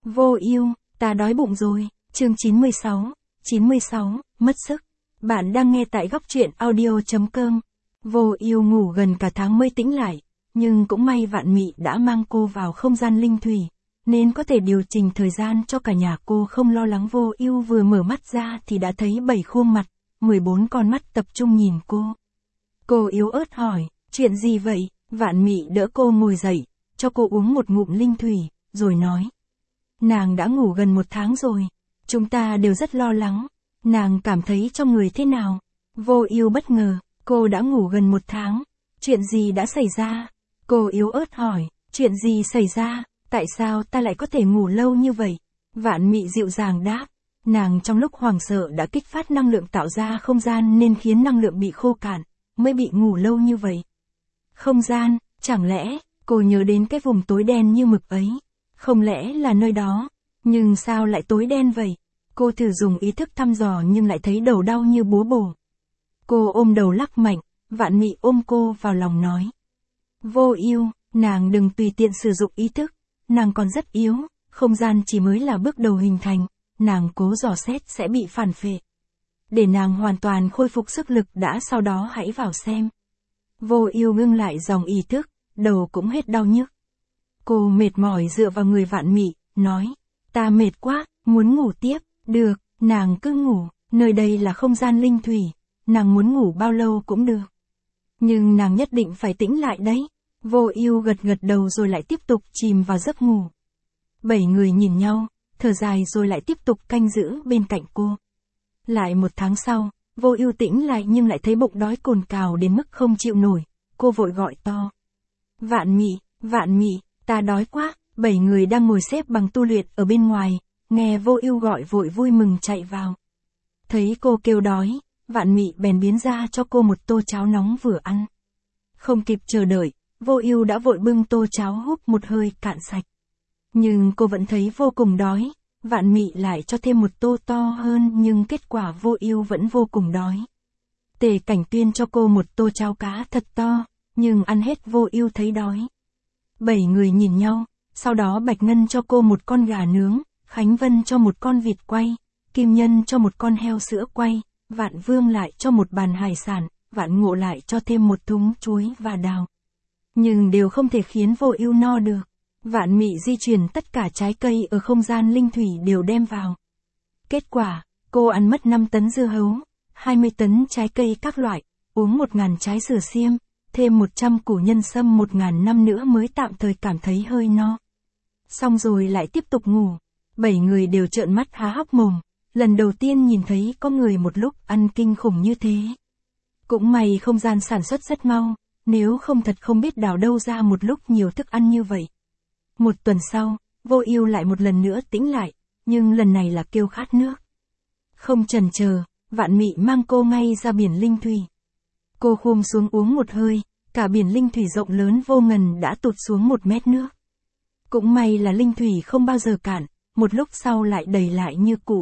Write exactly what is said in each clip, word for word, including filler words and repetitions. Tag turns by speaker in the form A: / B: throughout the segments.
A: Vô ưu, ta đói bụng rồi. Chương chín mươi sáu, chín mươi sáu, mất sức. Bạn đang nghe tại góc truyện audio chấm com. Vô ưu ngủ gần cả tháng mới tĩnh lại, nhưng cũng may Vạn Mị đã mang cô vào không gian linh thủy, nên có thể điều chỉnh thời gian cho cả nhà cô không lo lắng. Vô ưu vừa mở mắt ra thì đã thấy bảy khuôn mặt, mười bốn con mắt tập trung nhìn cô. Cô yếu ớt hỏi, chuyện gì vậy? Vạn Mị đỡ cô ngồi dậy, cho cô uống một ngụm linh thủy, rồi nói. Nàng đã ngủ gần một tháng rồi, chúng ta đều rất lo lắng, nàng cảm thấy trong người thế nào? Vô ưu bất ngờ, cô đã ngủ gần một tháng, chuyện gì đã xảy ra? Cô yếu ớt hỏi, chuyện gì xảy ra, tại sao ta lại có thể ngủ lâu như vậy? Vạn Mị dịu dàng đáp, nàng trong lúc hoảng sợ đã kích phát năng lượng tạo ra không gian nên khiến năng lượng bị khô cạn, mới bị ngủ lâu như vậy. Không gian, chẳng lẽ, cô nhớ đến cái vùng tối đen như mực ấy, không lẽ là nơi đó, nhưng sao lại tối đen vậy? Cô thử dùng ý thức thăm dò nhưng lại thấy đầu đau như búa bổ. Cô ôm đầu lắc mạnh, Vạn Mị ôm cô vào lòng nói. Vô ưu, nàng đừng tùy tiện sử dụng ý thức, nàng còn rất yếu, không gian chỉ mới là bước đầu hình thành, nàng cố dò xét sẽ bị phản phệ. Để nàng hoàn toàn khôi phục sức lực đã, sau đó hãy vào xem. Vô ưu ngưng lại dòng ý thức, đầu cũng hết đau nhức. Cô mệt mỏi dựa vào người Vạn Mị, nói, ta mệt quá, muốn ngủ tiếp. Được, nàng cứ ngủ, nơi đây là không gian linh thủy, nàng muốn ngủ bao lâu cũng được. Nhưng nàng nhất định phải tĩnh lại đấy. Vô ưu gật gật đầu rồi lại tiếp tục chìm vào giấc ngủ. Bảy người nhìn nhau, thở dài rồi lại tiếp tục canh giữ bên cạnh cô. Lại một tháng sau, Vô ưu tĩnh lại nhưng lại thấy bụng đói cồn cào đến mức không chịu nổi, cô vội gọi to. Vạn Mị, Vạn Mị, ta đói quá. Bảy người đang ngồi xếp bằng tu luyện ở bên ngoài, nghe Vô ưu gọi vội vui mừng chạy vào. Thấy cô kêu đói, Vạn Mị bèn biến ra cho cô một tô cháo nóng vừa ăn. Không kịp chờ đợi, Vô ưu đã vội bưng tô cháo húp một hơi cạn sạch. Nhưng cô vẫn thấy vô cùng đói, Vạn Mị lại cho thêm một tô to hơn nhưng kết quả Vô ưu vẫn vô cùng đói. Tề Cảnh Tuyên cho cô một tô cháo cá thật to, nhưng ăn hết Vô ưu thấy đói. Bảy người nhìn nhau, sau đó Bạch Ngân cho cô một con gà nướng, Khánh Vân cho một con vịt quay, Kim Nhân cho một con heo sữa quay, Vạn Vương lại cho một bàn hải sản, Vạn Ngộ lại cho thêm một thúng chuối và đào. Nhưng đều không thể khiến Vô ưu no được. Vạn Mị di chuyển tất cả trái cây ở không gian linh thủy đều đem vào. Kết quả, cô ăn mất năm tấn dưa hấu, hai mươi tấn trái cây các loại, uống một nghìn trái sửa xiêm, thêm một trăm củ nhân sâm một nghìn năm nữa mới tạm thời cảm thấy hơi no. Xong rồi lại tiếp tục ngủ. Bảy người đều trợn mắt há hốc mồm, lần đầu tiên nhìn thấy có người một lúc ăn kinh khủng như thế. Cũng may không gian sản xuất rất mau, nếu không thật không biết đào đâu ra một lúc nhiều thức ăn như vậy. Một tuần sau, Vô ưu lại một lần nữa tĩnh lại, nhưng lần này là kêu khát nước. Không chần chờ, Vạn Mị mang cô ngay ra biển linh thủy. Cô khum xuống uống một hơi, cả biển linh thủy rộng lớn vô ngần đã tụt xuống một mét nước. Cũng may là linh thủy không bao giờ cạn, một lúc sau lại đầy lại như cũ.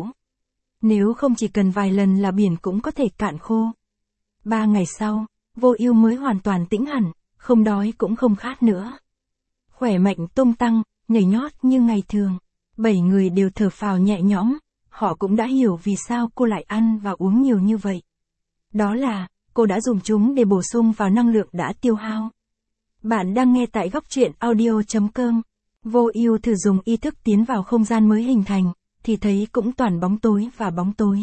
A: Nếu không chỉ cần vài lần là biển cũng có thể cạn khô. Ba ngày sau, Vô ưu mới hoàn toàn tĩnh hẳn, không đói cũng không khát nữa. Khỏe mạnh tung tăng, nhảy nhót như ngày thường. Bảy người đều thở phào nhẹ nhõm, họ cũng đã hiểu vì sao cô lại ăn và uống nhiều như vậy. Đó là, cô đã dùng chúng để bổ sung vào năng lượng đã tiêu hao. Bạn đang nghe tại góc truyện audio chấm com. Vô ưu thử dùng ý thức tiến vào không gian mới hình thành, thì thấy cũng toàn bóng tối và bóng tối.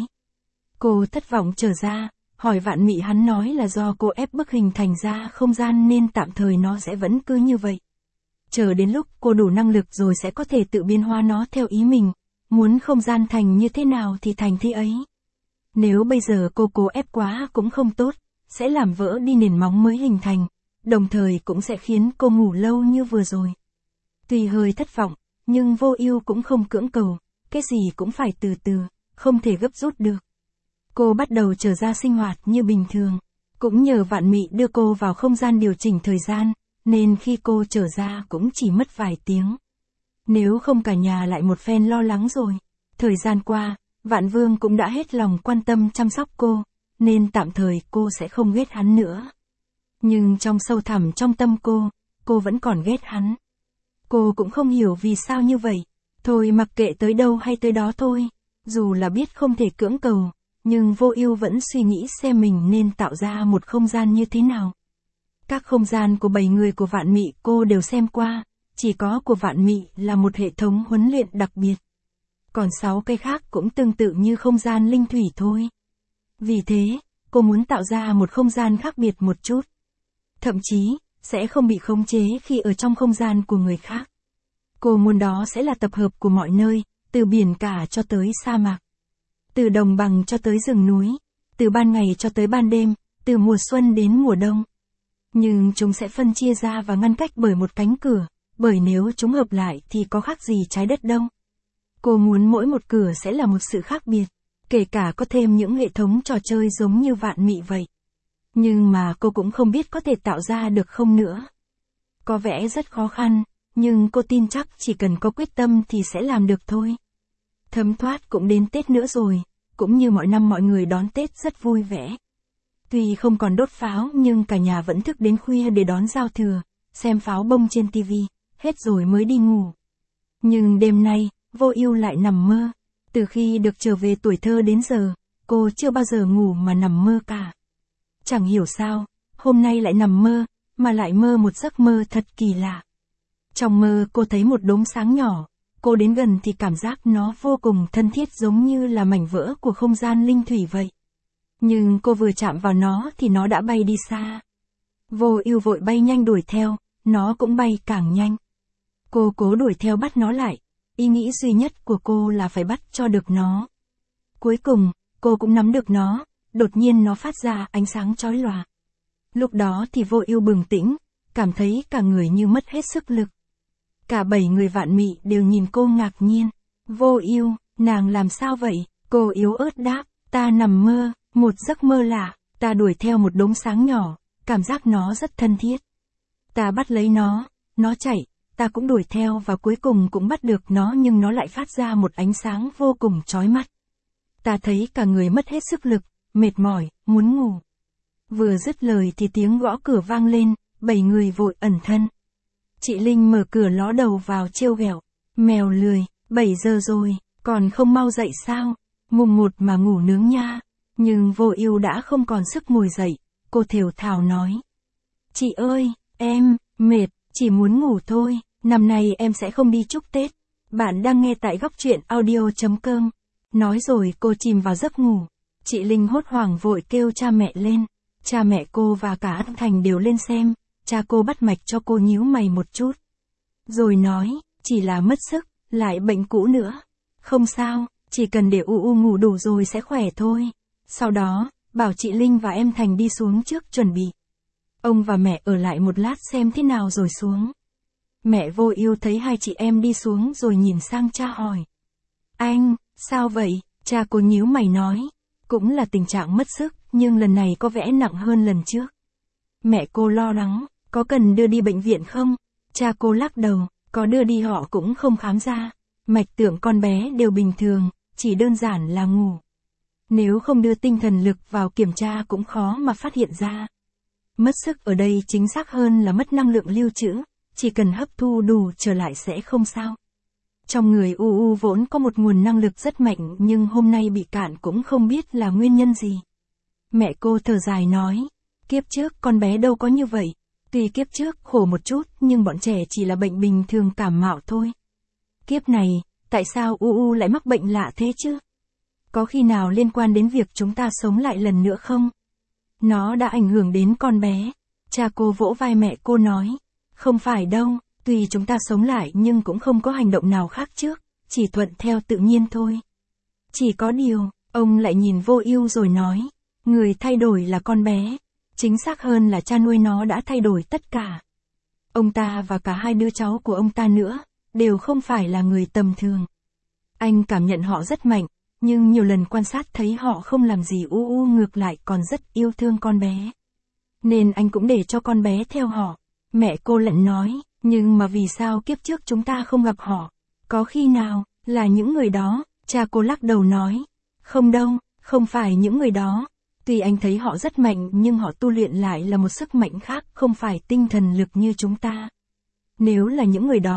A: Cô thất vọng trở ra, hỏi Vạn Mị, hắn nói là do cô ép bức hình thành ra không gian nên tạm thời nó sẽ vẫn cứ như vậy. Chờ đến lúc cô đủ năng lực rồi sẽ có thể tự biến hóa nó theo ý mình, muốn không gian thành như thế nào thì thành thế ấy. Nếu bây giờ cô cố ép quá cũng không tốt, sẽ làm vỡ đi nền móng mới hình thành, đồng thời cũng sẽ khiến cô ngủ lâu như vừa rồi. Tuy hơi thất vọng, nhưng Vô ưu cũng không cưỡng cầu, cái gì cũng phải từ từ, không thể gấp rút được. Cô bắt đầu trở ra sinh hoạt như bình thường, cũng nhờ Vạn Mị đưa cô vào không gian điều chỉnh thời gian, nên khi cô trở ra cũng chỉ mất vài tiếng. Nếu không cả nhà lại một phen lo lắng rồi. Thời gian qua, Vạn Vương cũng đã hết lòng quan tâm chăm sóc cô, nên tạm thời cô sẽ không ghét hắn nữa. Nhưng trong sâu thẳm trong tâm cô, cô vẫn còn ghét hắn. Cô cũng không hiểu vì sao như vậy. Thôi mặc kệ tới đâu hay tới đó thôi. Dù là biết không thể cưỡng cầu, nhưng Vô Ưu vẫn suy nghĩ xem mình nên tạo ra một không gian như thế nào. Các không gian của bảy người của Vạn Mị cô đều xem qua, chỉ có của Vạn Mị là một hệ thống huấn luyện đặc biệt. Còn sáu cái khác cũng tương tự như không gian linh thủy thôi. Vì thế, cô muốn tạo ra một không gian khác biệt một chút. Thậm chí, sẽ không bị khống chế khi ở trong không gian của người khác. Cô muốn đó sẽ là tập hợp của mọi nơi, từ biển cả cho tới sa mạc. Từ đồng bằng cho tới rừng núi, từ ban ngày cho tới ban đêm, từ mùa xuân đến mùa đông. Nhưng chúng sẽ phân chia ra và ngăn cách bởi một cánh cửa, bởi nếu chúng hợp lại thì có khác gì trái đất đâu. Cô muốn mỗi một cửa sẽ là một sự khác biệt, kể cả có thêm những hệ thống trò chơi giống như Vạn Mị vậy. Nhưng mà cô cũng không biết có thể tạo ra được không nữa. Có vẻ rất khó khăn, nhưng cô tin chắc chỉ cần có quyết tâm thì sẽ làm được thôi. Thấm thoát cũng đến Tết nữa rồi, cũng như mọi năm mọi người đón Tết rất vui vẻ. Tuy không còn đốt pháo nhưng cả nhà vẫn thức đến khuya để đón giao thừa, xem pháo bông trên tivi, hết rồi mới đi ngủ. Nhưng đêm nay, Vô Ưu lại nằm mơ. Từ khi được trở về tuổi thơ đến giờ, cô chưa bao giờ ngủ mà nằm mơ cả. Chẳng hiểu sao, hôm nay lại nằm mơ, mà lại mơ một giấc mơ thật kỳ lạ. Trong mơ cô thấy một đốm sáng nhỏ, cô đến gần thì cảm giác nó vô cùng thân thiết giống như là mảnh vỡ của không gian linh thủy vậy. Nhưng cô vừa chạm vào nó thì nó đã bay đi xa. Vô Ưu vội bay nhanh đuổi theo, nó cũng bay càng nhanh. Cô cố đuổi theo bắt nó lại, ý nghĩ duy nhất của cô là phải bắt cho được nó. Cuối cùng, cô cũng nắm được nó, đột nhiên nó phát ra ánh sáng chói lòa. Lúc đó thì Vô Ưu bừng tỉnh, cảm thấy cả người như mất hết sức lực. Cả bảy người Vạn Mị đều nhìn cô ngạc nhiên. Vô Ưu, nàng làm sao vậy? Cô yếu ớt đáp, ta nằm mơ, một giấc mơ lạ, ta đuổi theo một đốm sáng nhỏ, cảm giác nó rất thân thiết. Ta bắt lấy nó, nó chạy, ta cũng đuổi theo và cuối cùng cũng bắt được nó nhưng nó lại phát ra một ánh sáng vô cùng chói mắt. Ta thấy cả người mất hết sức lực, mệt mỏi, muốn ngủ. Vừa dứt lời thì tiếng gõ cửa vang lên, bảy người vội ẩn thân. Chị Linh mở cửa ló đầu vào trêu ghẹo, mèo lười, bảy giờ rồi, còn không mau dậy sao, mùng một mà ngủ nướng nha. Nhưng Vô Ưu đã không còn sức ngồi dậy, cô thều thào nói. Chị ơi, em, mệt, chỉ muốn ngủ thôi, năm nay em sẽ không đi chúc Tết. Bạn đang nghe tại góc truyện audio chấm com. Nói rồi cô chìm vào giấc ngủ. Chị Linh hốt hoảng vội kêu cha mẹ lên. Cha mẹ cô và cả anh Thành đều lên xem. Cha cô bắt mạch cho cô nhíu mày một chút. Rồi nói, chỉ là mất sức, lại bệnh cũ nữa. Không sao, chỉ cần để u u ngủ đủ rồi sẽ khỏe thôi. Sau đó, bảo chị Linh và em Thành đi xuống trước chuẩn bị. Ông và mẹ ở lại một lát xem thế nào rồi xuống. Mẹ Vô Ưu thấy hai chị em đi xuống rồi nhìn sang cha hỏi. Anh, sao vậy? Cha cô nhíu mày nói. Cũng là tình trạng mất sức, nhưng lần này có vẻ nặng hơn lần trước. Mẹ cô lo lắng, có cần đưa đi bệnh viện không? Cha cô lắc đầu, có đưa đi họ cũng không khám ra. Mạch tượng con bé đều bình thường, chỉ đơn giản là ngủ. Nếu không đưa tinh thần lực vào kiểm tra cũng khó mà phát hiện ra. Mất sức ở đây chính xác hơn là mất năng lượng lưu trữ, chỉ cần hấp thu đủ trở lại sẽ không sao. Trong người u u vốn có một nguồn năng lực rất mạnh nhưng hôm nay bị cạn cũng không biết là nguyên nhân gì. Mẹ cô thở dài nói, kiếp trước con bé đâu có như vậy, tuy kiếp trước khổ một chút nhưng bọn trẻ chỉ là bệnh bình thường cảm mạo thôi. Kiếp này, tại sao u u lại mắc bệnh lạ thế chứ? Có khi nào liên quan đến việc chúng ta sống lại lần nữa không? Nó đã ảnh hưởng đến con bé. Cha cô vỗ vai mẹ cô nói, không phải đâu, tuy chúng ta sống lại nhưng cũng không có hành động nào khác trước, chỉ thuận theo tự nhiên thôi. Chỉ có điều, ông lại nhìn Vô Ưu rồi nói, người thay đổi là con bé, chính xác hơn là cha nuôi nó đã thay đổi tất cả. Ông ta và cả hai đứa cháu của ông ta nữa, đều không phải là người tầm thường. Anh cảm nhận họ rất mạnh, nhưng nhiều lần quan sát thấy họ không làm gì u u ngược lại còn rất yêu thương con bé. Nên anh cũng để cho con bé theo họ. Mẹ cô lận nói, nhưng mà vì sao kiếp trước chúng ta không gặp họ? Có khi nào, là những người đó? Cha cô lắc đầu nói, không đâu, không phải những người đó. Tuy anh thấy họ rất mạnh nhưng họ tu luyện lại là một sức mạnh khác không phải tinh thần lực như chúng ta. Nếu là những người đó,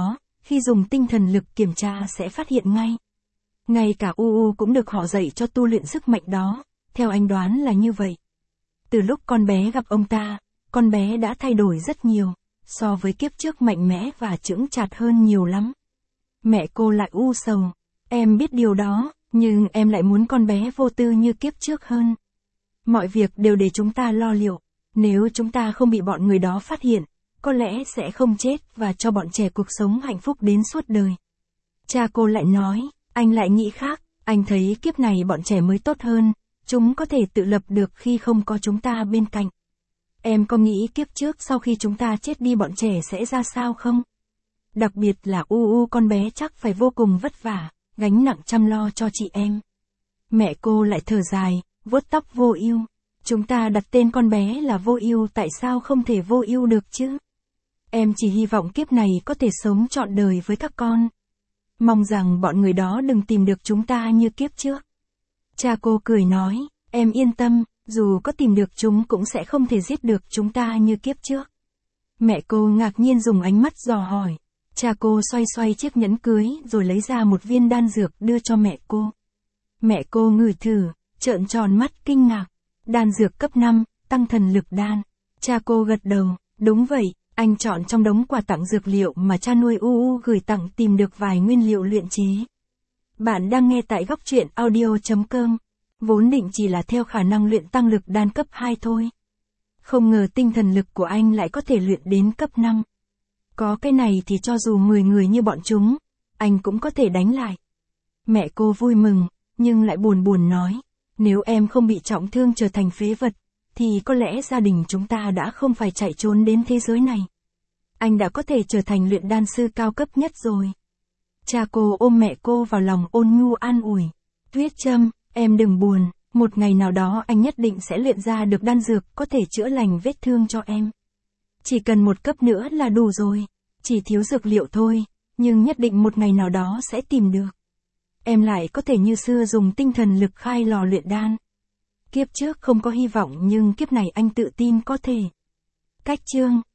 A: khi dùng tinh thần lực kiểm tra sẽ phát hiện ngay. Ngay cả u u cũng được họ dạy cho tu luyện sức mạnh đó, theo anh đoán là như vậy. Từ lúc con bé gặp ông ta, con bé đã thay đổi rất nhiều, so với kiếp trước mạnh mẽ và chững chạc hơn nhiều lắm. Mẹ cô lại u sầu, em biết điều đó, nhưng em lại muốn con bé vô tư như kiếp trước hơn. Mọi việc đều để chúng ta lo liệu, nếu chúng ta không bị bọn người đó phát hiện, có lẽ sẽ không chết và cho bọn trẻ cuộc sống hạnh phúc đến suốt đời. Cha cô lại nói, anh lại nghĩ khác, anh thấy kiếp này bọn trẻ mới tốt hơn, chúng có thể tự lập được khi không có chúng ta bên cạnh. Em có nghĩ kiếp trước sau khi chúng ta chết đi bọn trẻ sẽ ra sao không? Đặc biệt là u u con bé chắc phải vô cùng vất vả, gánh nặng chăm lo cho chị em. Mẹ cô lại thở dài, vuốt tóc Vô Ưu. Chúng ta đặt tên con bé là Vô Ưu, tại sao không thể Vô Ưu được chứ? Em chỉ hy vọng kiếp này có thể sống trọn đời với các con. Mong rằng bọn người đó đừng tìm được chúng ta như kiếp trước. Cha cô cười nói, em yên tâm, dù có tìm được chúng cũng sẽ không thể giết được chúng ta như kiếp trước. Mẹ cô ngạc nhiên dùng ánh mắt dò hỏi. Cha cô xoay xoay chiếc nhẫn cưới rồi lấy ra một viên đan dược đưa cho mẹ cô. Mẹ cô ngửi thử, trợn tròn mắt kinh ngạc. Đan dược cấp năm, tăng thần lực đan. Cha cô gật đầu, đúng vậy, anh chọn trong đống quà tặng dược liệu mà cha nuôi u u gửi tặng tìm được vài nguyên liệu luyện chế. Bạn đang nghe tại góc truyện audio chấm com. Vốn định chỉ là theo khả năng luyện tăng lực đan cấp hai thôi. Không ngờ tinh thần lực của anh lại có thể luyện đến cấp năm. Có cái này thì cho dù mười người như bọn chúng, anh cũng có thể đánh lại. Mẹ cô vui mừng, nhưng lại buồn buồn nói, nếu em không bị trọng thương trở thành phế vật, thì có lẽ gia đình chúng ta đã không phải chạy trốn đến thế giới này. Anh đã có thể trở thành luyện đan sư cao cấp nhất rồi. Cha cô ôm mẹ cô vào lòng ôn nhu an ủi. Tuyết Trâm, em đừng buồn, một ngày nào đó anh nhất định sẽ luyện ra được đan dược có thể chữa lành vết thương cho em. Chỉ cần một cấp nữa là đủ rồi, chỉ thiếu dược liệu thôi, nhưng nhất định một ngày nào đó sẽ tìm được. Em lại có thể như xưa dùng tinh thần lực khai lò luyện đan. Kiếp trước không có hy vọng nhưng kiếp này anh tự tin có thể. Cách chương